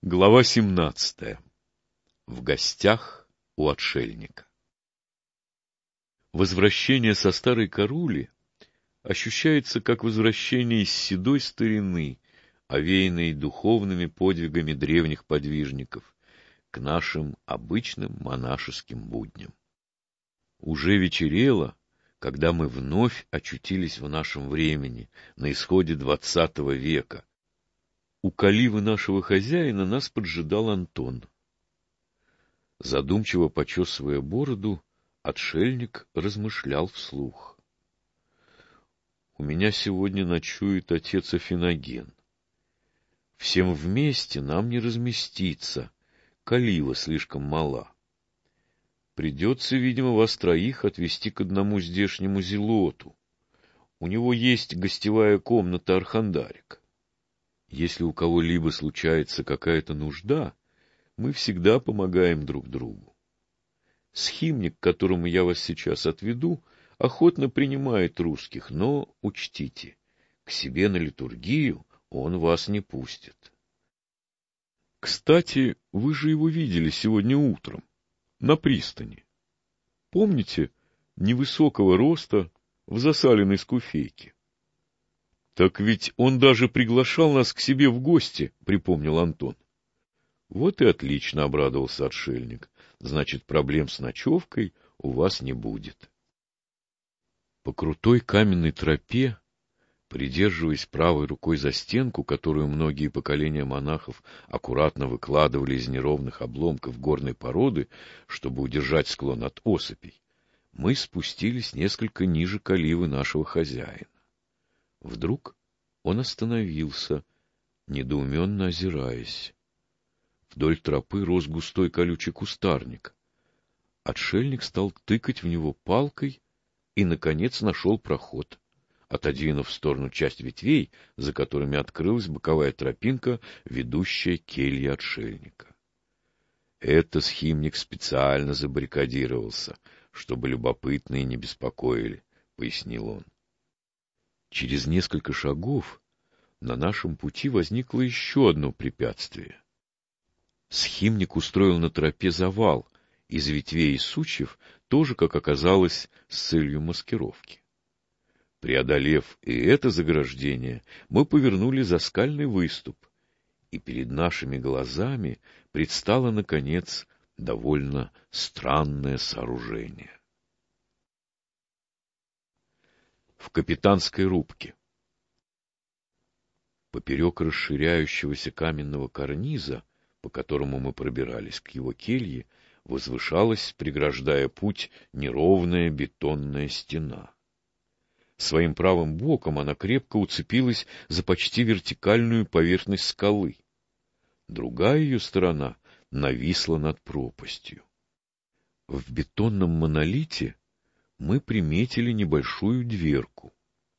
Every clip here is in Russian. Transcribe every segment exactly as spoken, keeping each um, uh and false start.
Глава семнадцатая. В гостях у отшельника. Возвращение со старой Карули ощущается как возвращение из седой старины, овеянной духовными подвигами древних подвижников, к нашим обычным монашеским будням. Уже вечерело, когда мы вновь очутились в нашем времени, на исходе двадцатого века. У каливы нашего хозяина нас поджидал Антон. Задумчиво почесывая бороду, отшельник размышлял вслух. У меня сегодня ночует отец Афиноген. Всем вместе нам не разместиться, калива слишком мала. Придется, видимо, вас троих отвезти к одному здешнему зелоту. У него есть гостевая комната Архандарика. Если у кого-либо случается какая-то нужда, мы всегда помогаем друг другу. Схимник, к которому я вас сейчас отведу, охотно принимает русских, но учтите, к себе на литургию он вас не пустит. Кстати, вы же его видели сегодня утром, на пристани. Помните, невысокого роста, в засаленной скуфейке? Так ведь он даже приглашал нас к себе в гости, припомнил Антон. Вот и отлично, обрадовался отшельник. Значит, проблем с ночевкой у вас не будет. По крутой каменной тропе, придерживаясь правой рукой за стенку, которую многие поколения монахов аккуратно выкладывали из неровных обломков горной породы, чтобы удержать склон от осыпей, мы спустились несколько ниже каливы нашего хозяина. Вдруг он остановился, недоуменно озираясь. Вдоль тропы рос густой колючий кустарник. Отшельник стал тыкать в него палкой и, наконец, нашел проход, отодвинув в сторону часть ветвей, за которыми открылась боковая тропинка, ведущая к келье отшельника. Это схимник специально забаррикадировался, чтобы любопытные не беспокоили, — пояснил он. Через несколько шагов на нашем пути возникло еще одно препятствие. Схимник устроил на тропе завал из ветвей и сучьев, тоже, как оказалось, с целью маскировки. Преодолев и это заграждение, мы повернули за скальный выступ, и перед нашими глазами предстало, наконец, довольно странное сооружение. В капитанской рубке. Поперек расширяющегося каменного карниза, по которому мы пробирались к его келье, возвышалась, преграждая путь, неровная бетонная стена. Своим правым боком она крепко уцепилась за почти вертикальную поверхность скалы. Другая ее сторона нависла над пропастью. В бетонном монолите мы приметили небольшую дверку.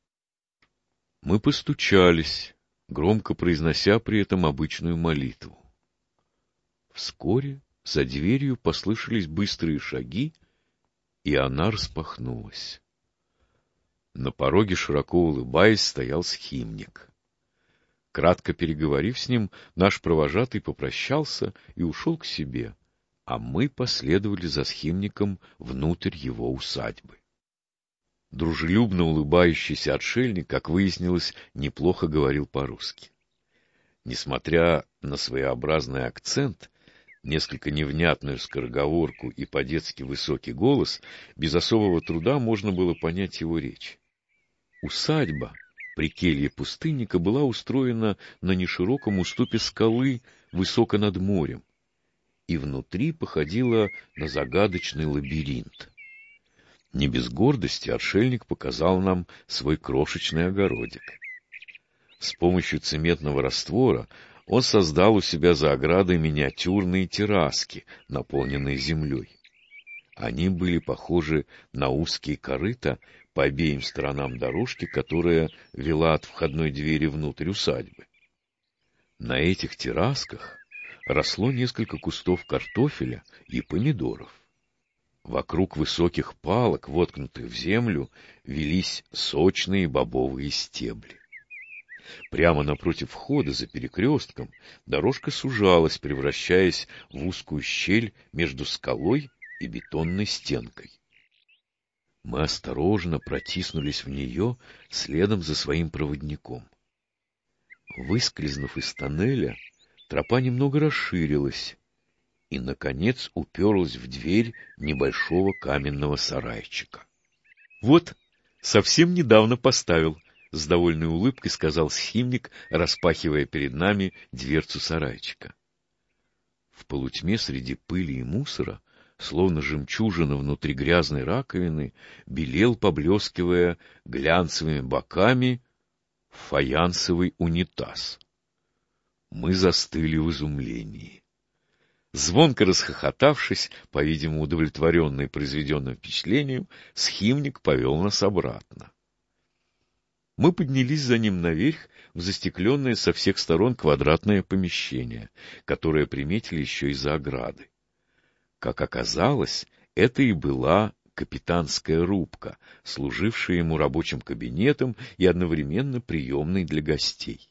Мы постучались, громко произнося при этом обычную молитву. Вскоре за дверью послышались быстрые шаги, и она распахнулась. На пороге, широко улыбаясь, стоял схимник. Кратко переговорив с ним, наш провожатый попрощался и ушел к себе, а мы последовали за схимником внутрь его усадьбы. Дружелюбно улыбающийся отшельник, как выяснилось, неплохо говорил по-русски. Несмотря на своеобразный акцент, несколько невнятную скороговорку и по-детски высокий голос, без особого труда можно было понять его речь. Усадьба при келье пустынника была устроена на нешироком уступе скалы высоко над морем, и внутри походила на загадочный лабиринт. Не без гордости отшельник показал нам свой крошечный огородик. С помощью цементного раствора он создал у себя за оградой миниатюрные терраски, наполненные землей. Они были похожи на узкие корыта по обеим сторонам дорожки, которая вела от входной двери внутрь усадьбы. На этих террасках росло несколько кустов картофеля и помидоров. Вокруг высоких палок, воткнутых в землю, велись сочные бобовые стебли. Прямо напротив входа, за перекрестком, дорожка сужалась, превращаясь в узкую щель между скалой и бетонной стенкой. Мы осторожно протиснулись в нее следом за своим проводником. Выскользнув из тоннеля, тропа немного расширилась и, наконец, уперлась в дверь небольшого каменного сарайчика. — Вот, совсем недавно поставил, — с довольной улыбкой сказал схимник, распахивая перед нами дверцу сарайчика. В полутьме среди пыли и мусора, словно жемчужина внутри грязной раковины, белел, поблескивая глянцевыми боками, фаянсовый унитаз. Мы застыли в изумлении. Звонко расхохотавшись, по-видимому, удовлетворенный произведенным впечатлением, схимник повел нас обратно. Мы поднялись за ним наверх в застекленное со всех сторон квадратное помещение, которое приметили еще из-за ограды. Как оказалось, это и была капитанская рубка, служившая ему рабочим кабинетом и одновременно приемной для гостей.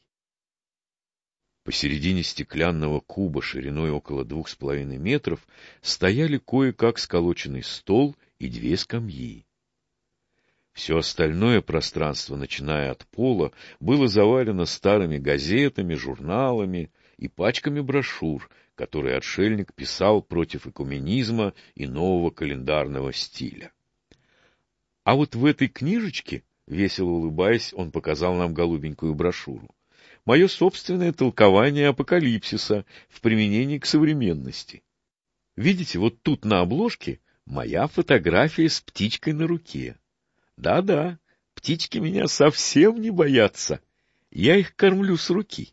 Посередине стеклянного куба шириной около двух с половиной метров стояли кое-как сколоченный стол и две скамьи. Все остальное пространство, начиная от пола, было завалено старыми газетами, журналами и пачками брошюр, которые отшельник писал против экуменизма и нового календарного стиля. А вот в этой книжечке, весело улыбаясь, он показал нам голубенькую брошюру, мое собственное толкование апокалипсиса в применении к современности. Видите, вот тут на обложке моя фотография с птичкой на руке. Да-да, птички меня совсем не боятся. Я их кормлю с руки.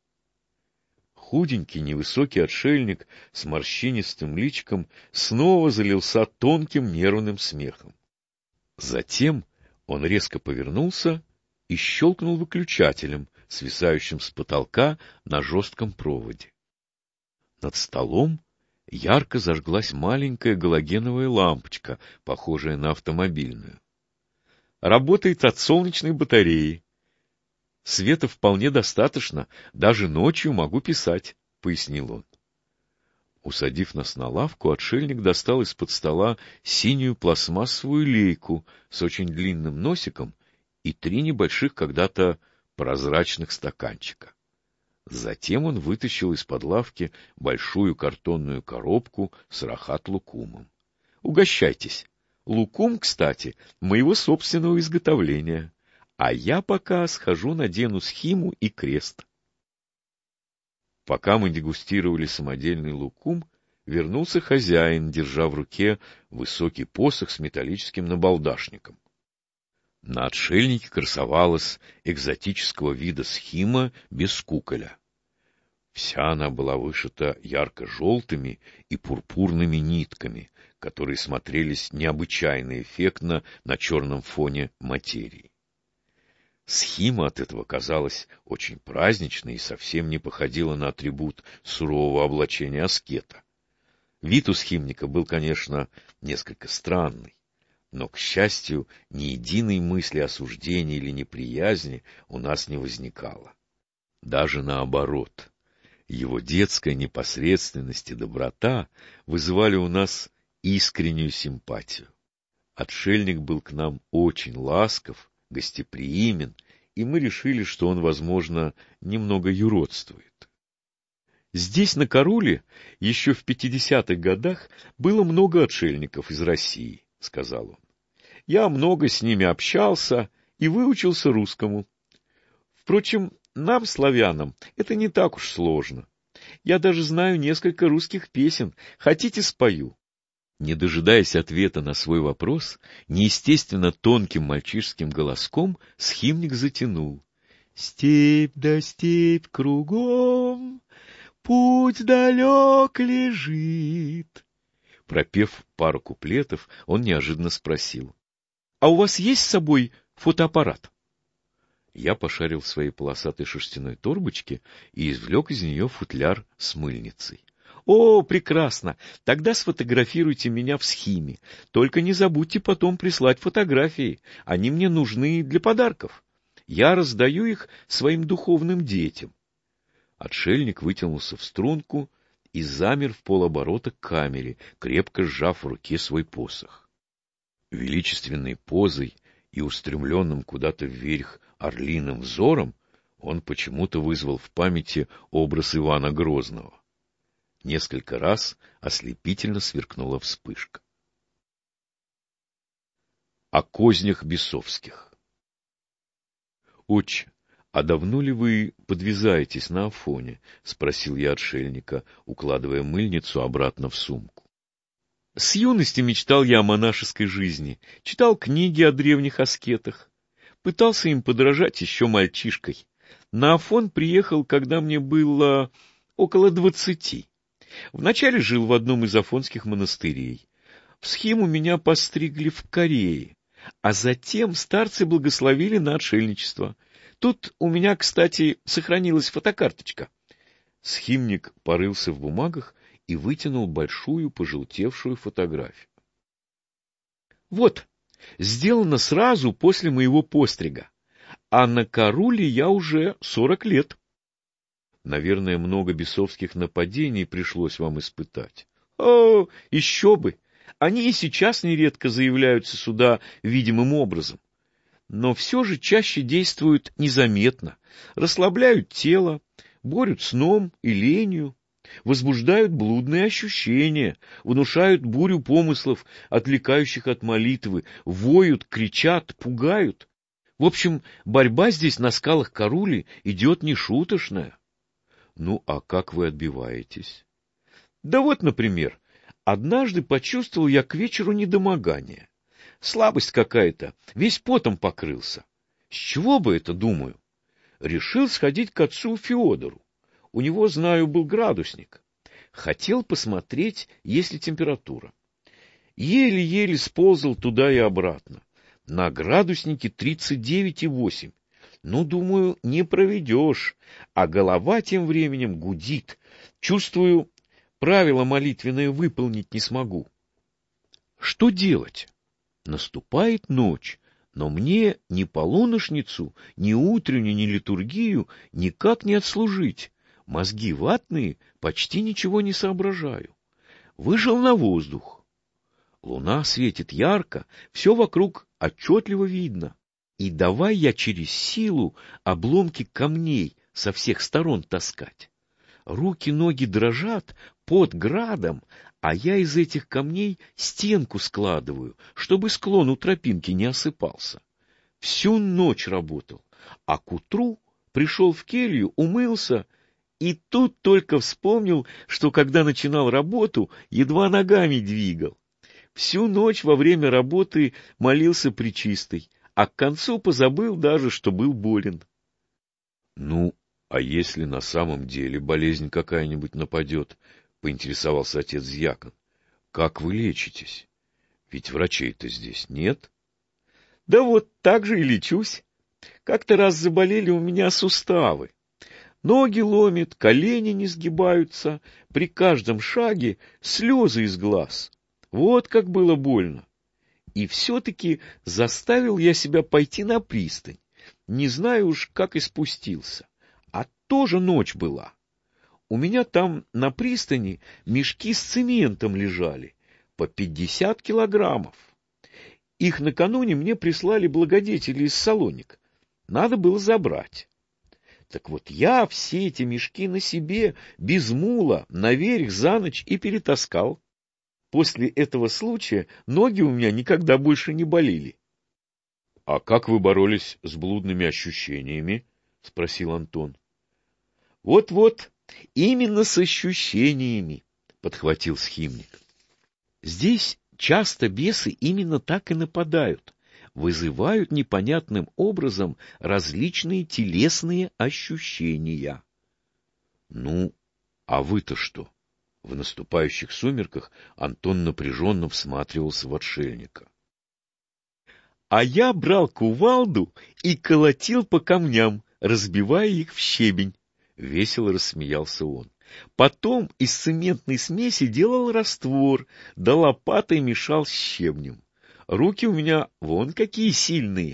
Худенький, невысокий отшельник с морщинистым личиком снова залился тонким нервным смехом. Затем он резко повернулся и щелкнул выключателем, свисающим с потолка на жестком проводе. Над столом ярко зажглась маленькая галогеновая лампочка, похожая на автомобильную. Работает от солнечной батареи. Света вполне достаточно, даже ночью могу писать, — пояснил он. Усадив нас на лавку, отшельник достал из-под стола синюю пластмассовую лейку с очень длинным носиком и три небольших когда-то прозрачных стаканчика. Затем он вытащил из-под лавки большую картонную коробку с рахат-лукумом. — Угощайтесь. Лукум, кстати, моего собственного изготовления. А я пока схожу надену схиму и крест. Пока мы дегустировали самодельный лукум, вернулся хозяин, держа в руке высокий посох с металлическим набалдашником. На отшельнике красовалась экзотического вида схима без куколя. Вся она была вышита ярко-желтыми и пурпурными нитками, которые смотрелись необычайно эффектно на черном фоне материи. Схима от этого казалась очень праздничной и совсем не походила на атрибут сурового облачения аскета. Вид у схимника был, конечно, несколько странный, но, к счастью, ни единой мысли осуждения или неприязни у нас не возникало. Даже наоборот, его детская непосредственность и доброта вызывали у нас искреннюю симпатию. Отшельник был к нам очень ласков, гостеприимен, и мы решили, что он, возможно, немного юродствует. Здесь, на Каруле, еще в пятидесятых годах было много отшельников из России, — сказал он. Я много с ними общался и выучился русскому. Впрочем, нам, славянам, это не так уж сложно. Я даже знаю несколько русских песен. Хотите, спою? Не дожидаясь ответа на свой вопрос, неестественно тонким мальчишеским голоском схимник затянул. Степь да степь кругом, путь далек лежит. Пропев пару куплетов, он неожиданно спросил. — А у вас есть с собой фотоаппарат? Я пошарил в своей полосатой шерстяной торбочке и извлек из нее футляр с мыльницей. — О, прекрасно! Тогда сфотографируйте меня в схиме. Только не забудьте потом прислать фотографии. Они мне нужны для подарков. Я раздаю их своим духовным детям. Отшельник вытянулся в струнку и замер в полоборота к камере, крепко сжав в руке свой посох. Величественной позой и устремленным куда-то вверх орлиным взором он почему-то вызвал в памяти образ Ивана Грозного. Несколько раз ослепительно сверкнула вспышка. О кознях бесовских. «Отче, а давно ли вы подвязаетесь на Афоне?» — спросил я отшельника, укладывая мыльницу обратно в сумку. С юности мечтал я о монашеской жизни, читал книги о древних аскетах, пытался им подражать еще мальчишкой. На Афон приехал, когда мне было около двадцати. Вначале жил в одном из афонских монастырей. В схиму меня постригли в Корее, а затем старцы благословили на отшельничество. Тут у меня, кстати, сохранилась фотокарточка. Схимник порылся в бумагах и вытянул большую пожелтевшую фотографию. Вот, сделано сразу после моего пострига, а на Каруле я уже сорок лет. Наверное, много бесовских нападений пришлось вам испытать. О, еще бы! Они и сейчас нередко заявляются сюда видимым образом. Но все же чаще действуют незаметно, расслабляют тело, борют сном и ленью, возбуждают блудные ощущения, внушают бурю помыслов, отвлекающих от молитвы, воют, кричат, пугают. В общем, борьба здесь на скалах Карули идет нешуточная. Ну, а как вы отбиваетесь? Да вот, например, однажды почувствовал я к вечеру недомогание. Слабость какая-то, весь потом покрылся. С чего бы это, думаю? Решил сходить к отцу Феодору. У него, знаю, был градусник. Хотел посмотреть, есть ли температура. Еле-еле сползал туда и обратно. На градуснике тридцать девять и восемь. Ну, думаю, не проведешь. А голова тем временем гудит. Чувствую, правила молитвенные выполнить не смогу. Что делать? Наступает ночь, но мне ни полуношницу, ни утреннюю, ни литургию никак не отслужить. Мозги ватные, почти ничего не соображаю. Вышел на воздух. Луна светит ярко, все вокруг отчетливо видно. И давай я через силу обломки камней со всех сторон таскать. Руки-ноги дрожат, под градом, а я из этих камней стенку складываю, чтобы склон у тропинки не осыпался. Всю ночь работал, а к утру пришел в келью, умылся, и тут только вспомнил, что когда начинал работу, едва ногами двигал. Всю ночь во время работы молился пречистой, а к концу позабыл даже, что был болен. Ну, а если на самом деле болезнь какая-нибудь нападет, поинтересовался отец-дьякон, как вы лечитесь? Ведь врачей-то здесь нет. Да вот так же и лечусь. Как-то раз заболели у меня суставы. Ноги ломит, колени не сгибаются, при каждом шаге слезы из глаз. Вот как было больно. И все-таки заставил я себя пойти на пристань. Не знаю уж, как и спустился. А тоже ночь была. У меня там на пристани мешки с цементом лежали, по пятьдесят килограммов. Их накануне мне прислали благодетели из Салоник. Надо было забрать. Так вот я все эти мешки на себе, без мула, наверх за ночь и перетаскал. После этого случая ноги у меня никогда больше не болели. — А как вы боролись с блудными ощущениями? — спросил Антон. — Вот-вот, именно с ощущениями, — подхватил схимник. Здесь часто бесы именно так и нападают, вызывают непонятным образом различные телесные ощущения. — Ну, а вы-то что? В наступающих сумерках Антон напряженно всматривался в отшельника. А я брал кувалду и колотил по камням, разбивая их в щебень. Весело рассмеялся он. Потом из цементной смеси делал раствор, да лопатой мешал с щебнем. Руки у меня вон какие сильные.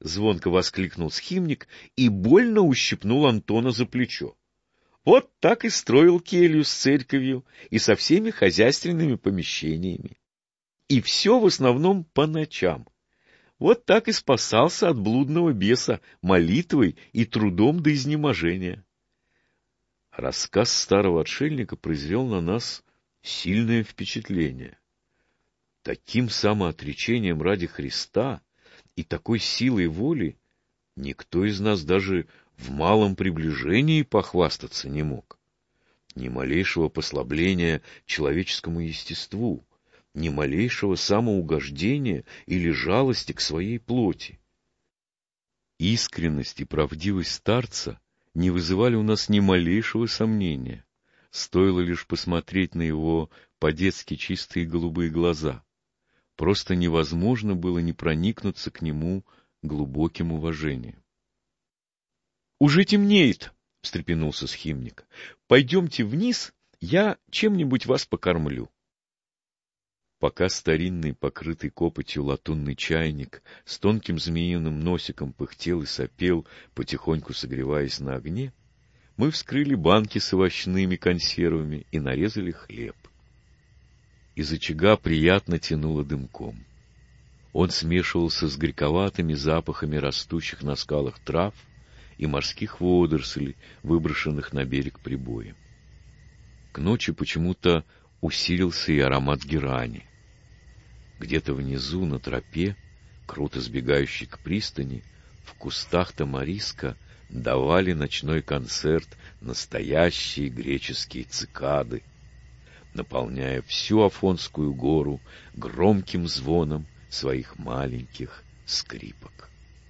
звонко воскликнул схимник и больно ущипнул Антона за плечо. Вот так и строил келью с церковью и со всеми хозяйственными помещениями. И все в основном по ночам. Вот так и спасался от блудного беса молитвой и трудом до изнеможения. Рассказ старого отшельника произвел на нас сильное впечатление. Таким самоотречением ради Христа и такой силой воли никто из нас даже в малом приближении похвастаться не мог. Ни малейшего послабления человеческому естеству, ни малейшего самоугождения или жалости к своей плоти. Искренность и правдивость старца не вызывали у нас ни малейшего сомнения. Стоило лишь посмотреть на его по-детски чистые голубые глаза. Просто невозможно было не проникнуться к нему глубоким уважением. — Уже темнеет, — встрепенулся схимник. — Пойдемте вниз, я чем-нибудь вас покормлю. Пока старинный, покрытый копотью латунный чайник с тонким змеиным носиком пыхтел и сопел, потихоньку согреваясь на огне, мы вскрыли банки с овощными консервами и нарезали хлеб. Из очага приятно тянуло дымком. Он смешивался с горьковатыми запахами растущих на скалах трав и морских водорослей, выброшенных на берег прибоем. К ночи почему-то усилился и аромат герани. Где-то внизу, на тропе, круто сбегающей к пристани, в кустах тамариска давали ночной концерт настоящие греческие цикады, наполняя всю Афонскую гору громким звоном своих маленьких скрипок.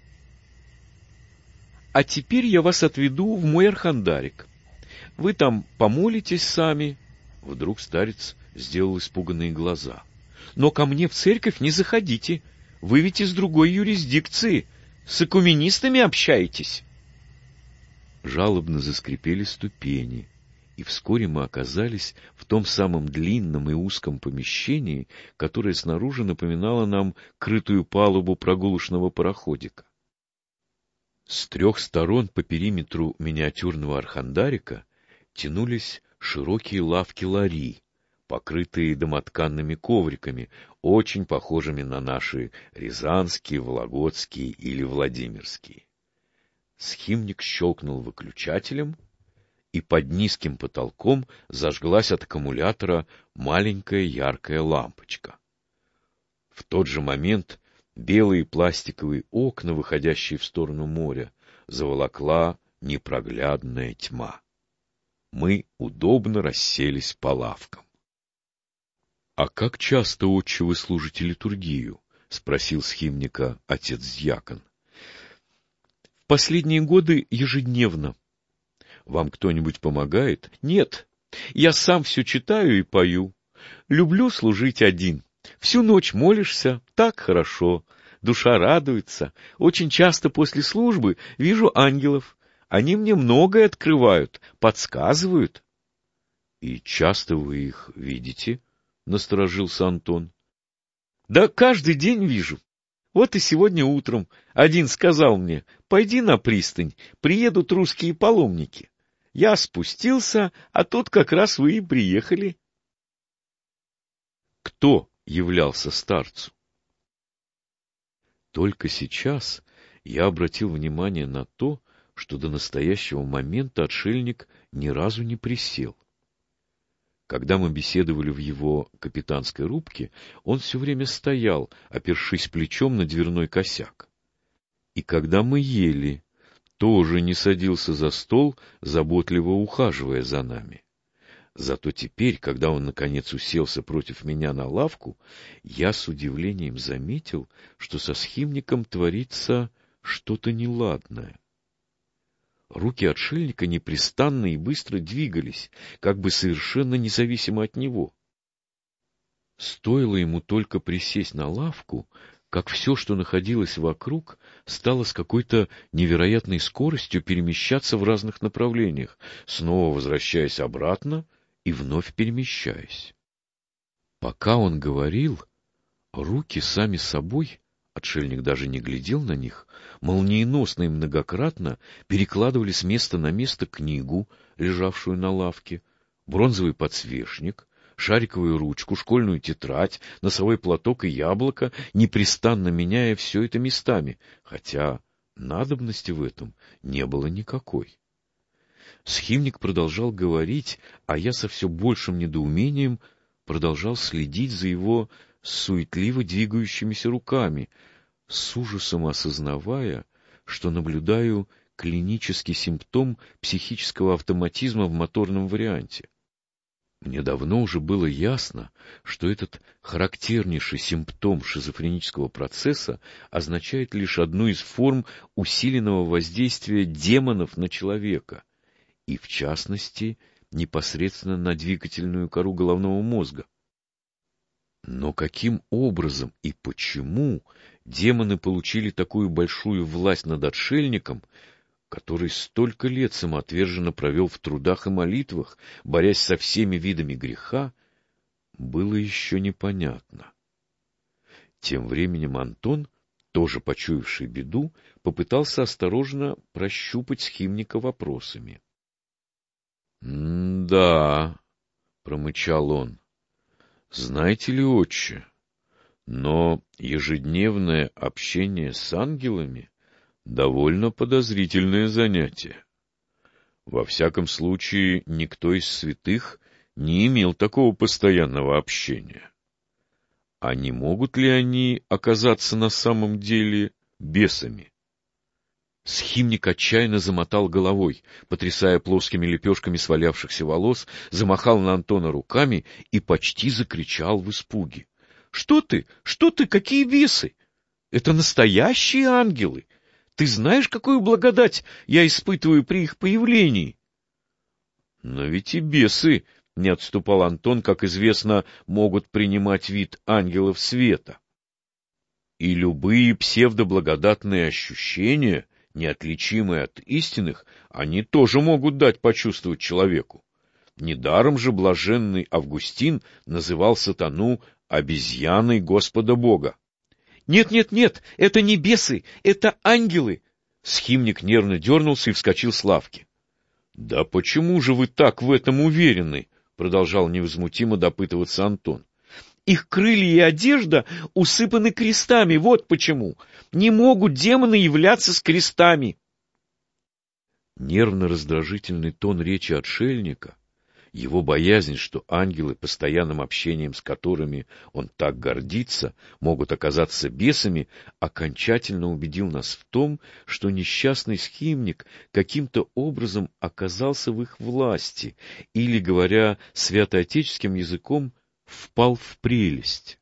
А теперь я вас отведу в мой архандарик. Вы там помолитесь сами. Вдруг старец сделал испуганные глаза. Но ко мне в церковь не заходите. Вы ведь из другой юрисдикции. С экуменистами общаетесь. Жалобно заскрипели ступени, и вскоре мы оказались в том самом длинном и узком помещении, которое снаружи напоминало нам крытую палубу прогулочного пароходика. С трех сторон по периметру миниатюрного архандарика тянулись широкие лавки-лари, покрытые домотканными ковриками, очень похожими на наши рязанские, вологодские или владимирские. Схимник щелкнул выключателем, и под низким потолком зажглась от аккумулятора маленькая яркая лампочка. В тот же момент белые пластиковые окна, выходящие в сторону моря, заволокла непроглядная тьма. Мы удобно расселись по лавкам. — А как часто, отче, вы служите литургию? — спросил схимника отец-дьякон. — В последние годы ежедневно. — Вам кто-нибудь помогает? — Нет, я сам все читаю и пою. Люблю служить один. Всю ночь молишься, так хорошо. Душа радуется. Очень часто после службы вижу ангелов. Они мне многое открывают, подсказывают. — И часто вы их видите? — насторожился Антон. — Да каждый день вижу. Вот и сегодня утром один сказал мне: пойди на пристань, приедут русские паломники. Я спустился, а тут как раз вы и приехали. Кто являлся старцу? Только сейчас я обратил внимание на то, что до настоящего момента отшельник ни разу не присел. Когда мы беседовали в его капитанской рубке, он все время стоял, опершись плечом на дверной косяк. И когда мы ели, тоже не садился за стол, заботливо ухаживая за нами. Зато теперь, когда он наконец уселся против меня на лавку, я с удивлением заметил, что со схимником творится что-то неладное. Руки отшельника непрестанно и быстро двигались, как бы совершенно независимо от него. Стоило ему только присесть на лавку, как все, что находилось вокруг, стало с какой-то невероятной скоростью перемещаться в разных направлениях, снова возвращаясь обратно и вновь перемещаясь. Пока он говорил, руки сами собой Отшельник даже не глядел на них, молниеносно и многократно перекладывали с места на место книгу, лежавшую на лавке, бронзовый подсвечник, шариковую ручку, школьную тетрадь, носовой платок и яблоко, непрестанно меняя все это местами, хотя надобности в этом не было никакой. Схимник продолжал говорить, а я со все большим недоумением продолжал следить за его суетливо двигающимися руками, с ужасом осознавая, что наблюдаю клинический симптом психического автоматизма в моторном варианте. Мне давно уже было ясно, что этот характернейший симптом шизофренического процесса означает лишь одну из форм усиленного воздействия демонов на человека, и, в частности, непосредственно на двигательную кору головного мозга. Но каким образом и почему демоны получили такую большую власть над отшельником, который столько лет самоотверженно провел в трудах и молитвах, борясь со всеми видами греха, было еще непонятно. Тем временем Антон, тоже почуявший беду, попытался осторожно прощупать схимника вопросами. — Да, — промычал он, — знаете ли, отче, но ежедневное общение с ангелами — довольно подозрительное занятие. Во всяком случае, никто из святых не имел такого постоянного общения. А не могут ли они оказаться на самом деле бесами? Схимник отчаянно замотал головой, потрясая плоскими лепешками свалявшихся волос, замахал на Антона руками и почти закричал в испуге. — Что ты? Что ты? Какие бесы? Это настоящие ангелы! Ты знаешь, какую благодать я испытываю при их появлении? — Но ведь и бесы, — не отступал Антон, как известно, могут принимать вид ангелов света. И любые псевдоблагодатные ощущения, неотличимые от истинных, они тоже могут дать почувствовать человеку. Недаром же блаженный Августин называл сатану обезьяной Господа Бога. «Нет, нет, нет, это не бесы, это ангелы!» Схимник нервно дернулся и вскочил с лавки. «Да почему же вы так в этом уверены?» — продолжал невозмутимо допытываться Антон. «Их крылья и одежда усыпаны крестами, вот почему. Не могут демоны являться с крестами». Нервно-раздражительный тон речи отшельника, его боязнь, что ангелы, постоянным общением с которыми он так гордится, могут оказаться бесами, окончательно убедил нас в том, что несчастный схимник каким-то образом оказался в их власти, или, говоря святоотеческим языком, впал в прелесть.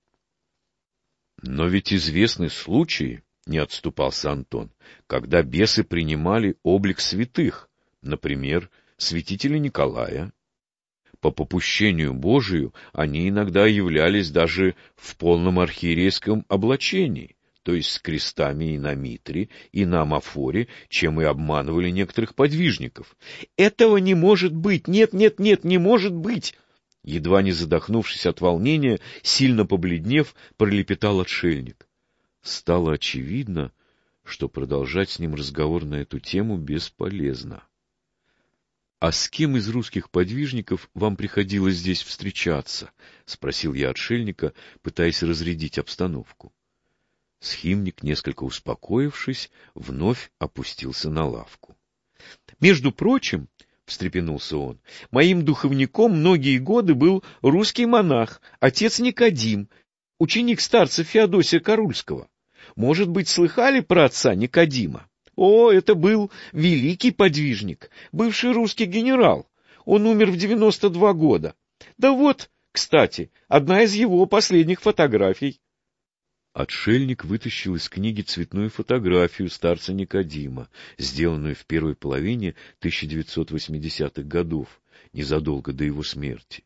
Но ведь известны случаи, не отступался Антон, когда бесы принимали облик святых, например, святителя Николая. По попущению Божию они иногда являлись даже в полном архиерейском облачении, то есть с крестами и на митре, и на амафоре, чем и обманывали некоторых подвижников. «Этого не может быть! Нет, нет, нет, не может быть!» Едва не задохнувшись от волнения, сильно побледнев, пролепетал отшельник. Стало очевидно, что продолжать с ним разговор на эту тему бесполезно. — А с кем из русских подвижников вам приходилось здесь встречаться? — спросил я отшельника, пытаясь разрядить обстановку. Схимник, несколько успокоившись, вновь опустился на лавку. — Между прочим, — встрепенулся он, — моим духовником многие годы был русский монах, отец Никодим, ученик старца Феодосия Карульского. Может быть, слыхали про отца Никодима? О, это был великий подвижник, бывший русский генерал. Он умер в девяносто два года. Да вот, кстати, одна из его последних фотографий. Отшельник вытащил из книги цветную фотографию старца Никодима, сделанную в первой половине тысяча девятьсот восьмидесятых годов, незадолго до его смерти.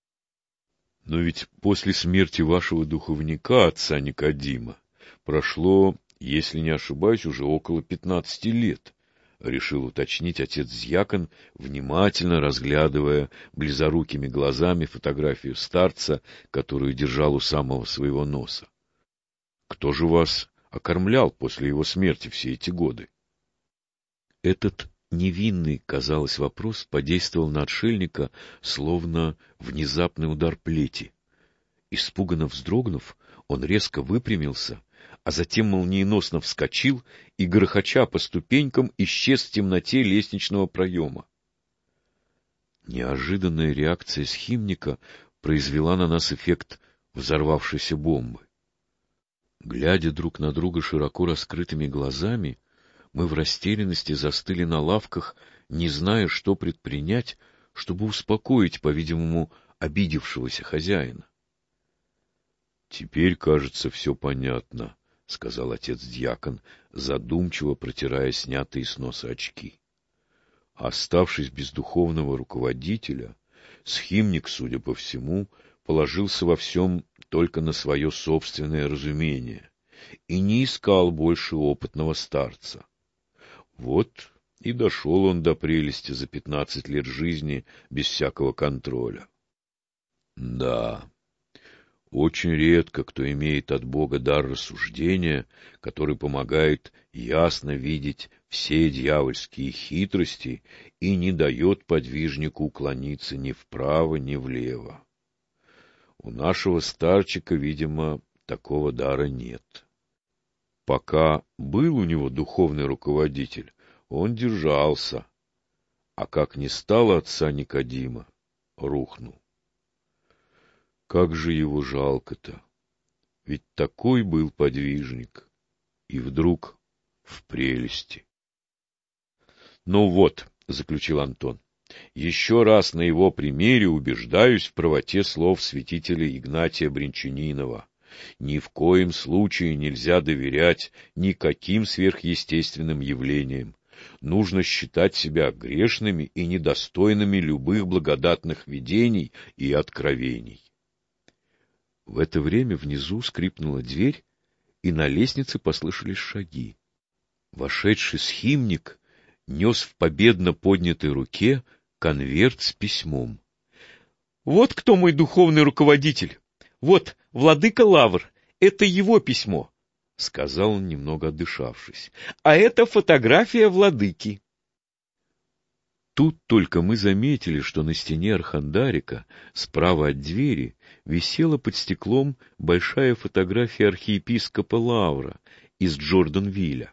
— Но ведь после смерти вашего духовника, отца Никодима, прошло, если не ошибаюсь, уже около пятнадцати лет, — решил уточнить отец-дьякон, внимательно разглядывая близорукими глазами фотографию старца, которую держал у самого своего носа. — Кто же вас окормлял после его смерти все эти годы. Этот невинный, казалось, вопрос подействовал на отшельника, словно внезапный удар плети. Испуганно вздрогнув, он резко выпрямился, а затем молниеносно вскочил и, грохоча по ступенькам, исчез в темноте лестничного проема. Неожиданная реакция схимника произвела на нас эффект взорвавшейся бомбы. Глядя друг на друга широко раскрытыми глазами, мы в растерянности застыли на лавках, не зная, что предпринять, чтобы успокоить, по-видимому, обидевшегося хозяина. — Теперь, кажется, все понятно, — сказал отец-дьякон, задумчиво протирая снятые с носа очки. Оставшись без духовного руководителя, схимник, судя по всему, положился во всем только на свое собственное разумение и не искал больше опытного старца. Вот и дошел он до прелести за пятнадцать лет жизни без всякого контроля. Да, очень редко кто имеет от Бога дар рассуждения, который помогает ясно видеть все дьявольские хитрости и не дает подвижнику уклониться ни вправо, ни влево. У нашего старчика, видимо, такого дара нет. Пока был у него духовный руководитель, он держался, а как не стало отца Никодима, рухнул. Как же его жалко-то! Ведь такой был подвижник, и вдруг в прелести. — Ну вот, — заключил Антон, — еще раз на его примере убеждаюсь в правоте слов святителя Игнатия Бринчанинова. Ни в коем случае нельзя доверять никаким сверхъестественным явлениям. Нужно считать себя грешными и недостойными любых благодатных видений и откровений. В это время внизу скрипнула дверь, и на лестнице послышались шаги. Вошедший схимник нес в победно поднятой руке конверт с письмом. — Вот кто мой духовный руководитель! Вот, владыка Лавр, это его письмо, — сказал он, немного отдышавшись. — А это фотография владыки. Тут только мы заметили, что на стене архандарика, справа от двери, висела под стеклом большая фотография архиепископа Лавра из Джорданвилля.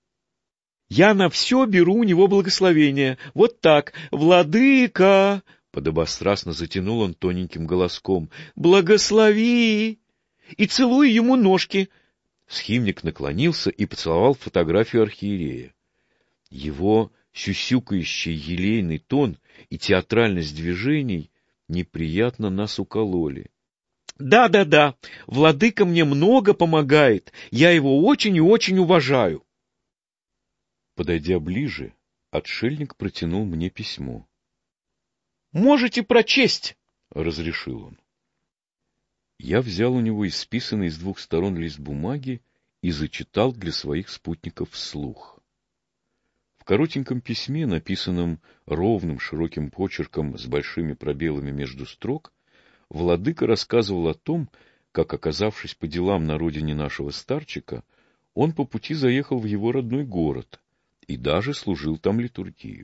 — Я на все беру у него благословение. Вот так, владыка! — подобострастно затянул он тоненьким голоском. — Благослови! И целуй ему ножки! Схимник наклонился и поцеловал фотографию архиерея. Его сюсюкающий елейный тон и театральность движений неприятно нас укололи. «Да, да, да, владыка мне много помогает, я его очень и очень уважаю». Подойдя ближе, отшельник протянул мне письмо. «Можете прочесть», — разрешил он. Я взял у него исписанный с двух сторон лист бумаги и зачитал для своих спутников вслух. В коротеньком письме, написанном ровным широким почерком с большими пробелами между строк, владыка рассказывал о том, как, оказавшись по делам на родине нашего старчика, он по пути заехал в его родной город и даже служил там литургию.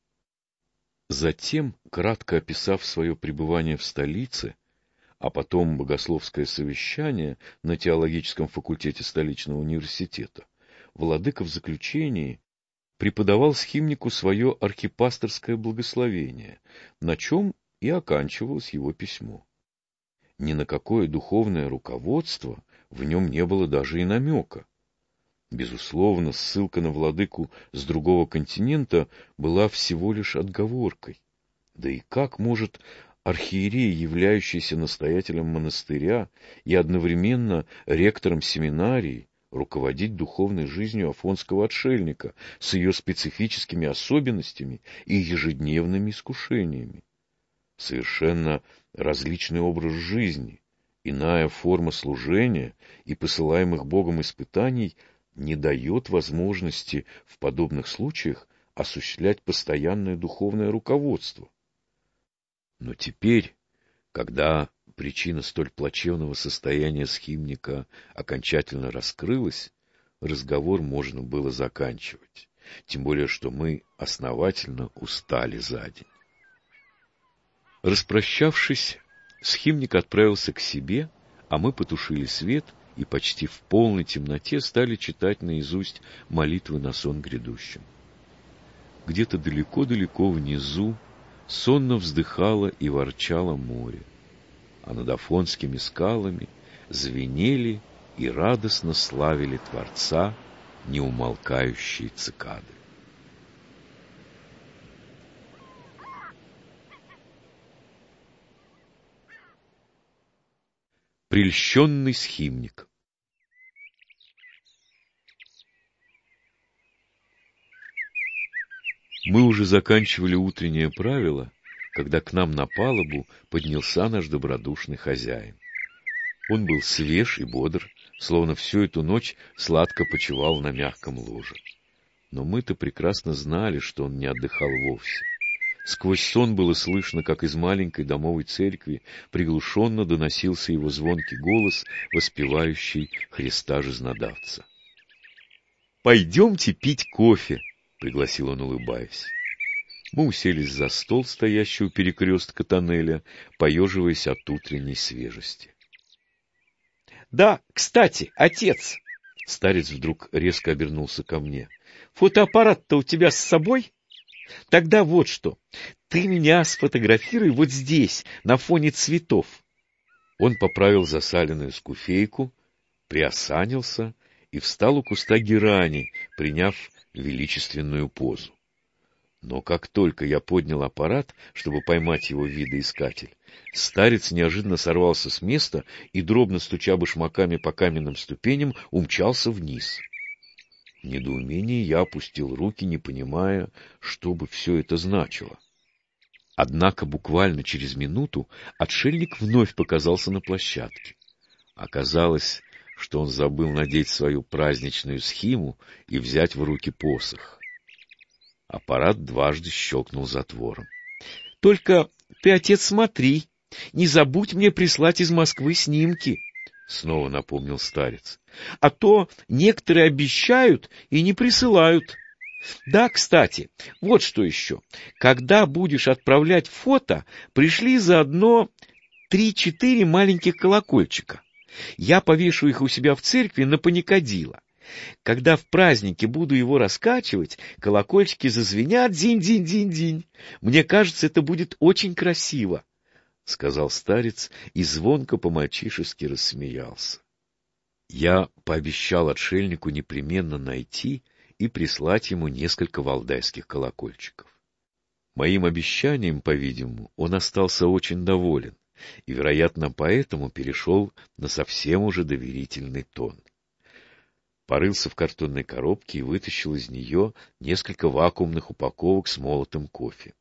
Затем, кратко описав свое пребывание в столице, а потом богословское совещание на теологическом факультете столичного университета, владыка в заключении преподавал схимнику свое архипасторское благословение, на чем и оканчивалось его письмо. Ни на какое духовное руководство в нем не было даже и намека. Безусловно, ссылка на владыку с другого континента была всего лишь отговоркой. Да и как может архиерей, являющийся настоятелем монастыря и одновременно ректором семинарии, руководить духовной жизнью афонского отшельника с ее специфическими особенностями и ежедневными искушениями? Совершенно различный образ жизни, иная форма служения и посылаемых Богом испытаний не дает возможности в подобных случаях осуществлять постоянное духовное руководство. Но теперь, когда причина столь плачевного состояния схимника окончательно раскрылась, разговор можно было заканчивать, тем более что мы основательно устали за день. Распрощавшись, схимник отправился к себе, а мы потушили свет и почти в полной темноте стали читать наизусть молитвы на сон грядущим. Где-то далеко-далеко внизу сонно вздыхало и ворчало море, а над афонскими скалами звенели и радостно славили Творца неумолкающие цикады. Прельщенный схимник. Мы уже заканчивали утреннее правило, когда к нам на палубу поднялся наш добродушный хозяин. Он был свеж и бодр, словно всю эту ночь сладко почивал на мягком ложе. Но мы-то прекрасно знали, что он не отдыхал вовсе. Сквозь сон было слышно, как из маленькой домовой церкви приглушенно доносился его звонкий голос, воспевающий Христа Жизнодавца. «Пойдемте пить кофе», — пригласил он, улыбаясь. Мы уселись за стол, стоящий у перекрестка тоннеля, поеживаясь от утренней свежести. «Да, кстати, отец!» Старец вдруг резко обернулся ко мне. «Фотоаппарат-то у тебя с собой? Тогда вот что. Ты меня сфотографируй вот здесь, на фоне цветов». Он поправил засаленную скуфейку, приосанился и встал у куста герани, приняв величественную позу. Но как только я поднял аппарат, чтобы поймать его видоискатель, старец неожиданно сорвался с места и, дробно стуча башмаками по каменным ступеням, умчался вниз. В недоумении я опустил руки, не понимая, что бы все это значило. Однако буквально через минуту отшельник вновь показался на площадке. Оказалось, что он забыл надеть свою праздничную схиму и взять в руки посох. Аппарат дважды щелкнул затвором. — Только ты, отец, смотри, не забудь мне прислать из Москвы снимки, — снова напомнил старец. — А то некоторые обещают и не присылают. Да, кстати, вот что еще. Когда будешь отправлять фото, пришли заодно три-четыре маленьких колокольчика. Я повешу их у себя в церкви на паникадило. Когда в празднике буду его раскачивать, колокольчики зазвенят динь-динь-динь-динь. Мне кажется, это будет очень красиво, — сказал старец и звонко по-мальчишески рассмеялся. Я пообещал отшельнику непременно найти и прислать ему несколько валдайских колокольчиков. Моим обещанием, по-видимому, он остался очень доволен и, вероятно, поэтому перешел на совсем уже доверительный тон. Порылся в картонной коробке и вытащил из нее несколько вакуумных упаковок с молотым кофе.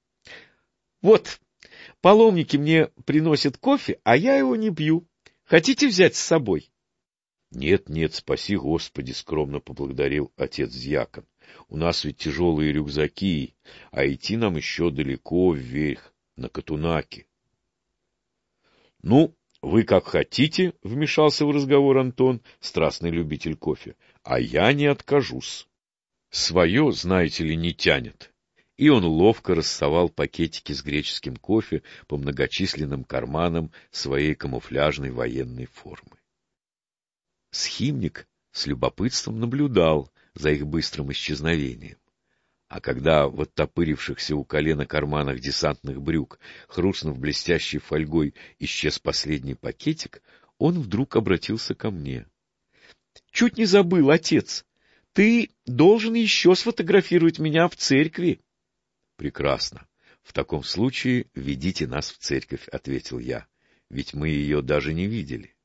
— Вот, паломники мне приносят кофе, а я его не пью. Хотите взять с собой? — Нет, нет, спаси Господи, — скромно поблагодарил отец-дьякон. — У нас ведь тяжелые рюкзаки, а идти нам еще далеко вверх, на Катунаки. — Ну, вы как хотите, — вмешался в разговор Антон, страстный любитель кофе, — а я не откажусь. Свое, знаете ли, не тянет. И он ловко рассовал пакетики с греческим кофе по многочисленным карманам своей камуфляжной военной формы. Схимник с любопытством наблюдал за их быстрым исчезновением. А когда в оттопырившихся у колена карманах десантных брюк, хрустнув блестящей фольгой, исчез последний пакетик, он вдруг обратился ко мне. — Чуть не забыл, отец. Ты должен еще сфотографировать меня в церкви. — Прекрасно. В таком случае ведите нас в церковь, — ответил я, — ведь мы ее даже не видели.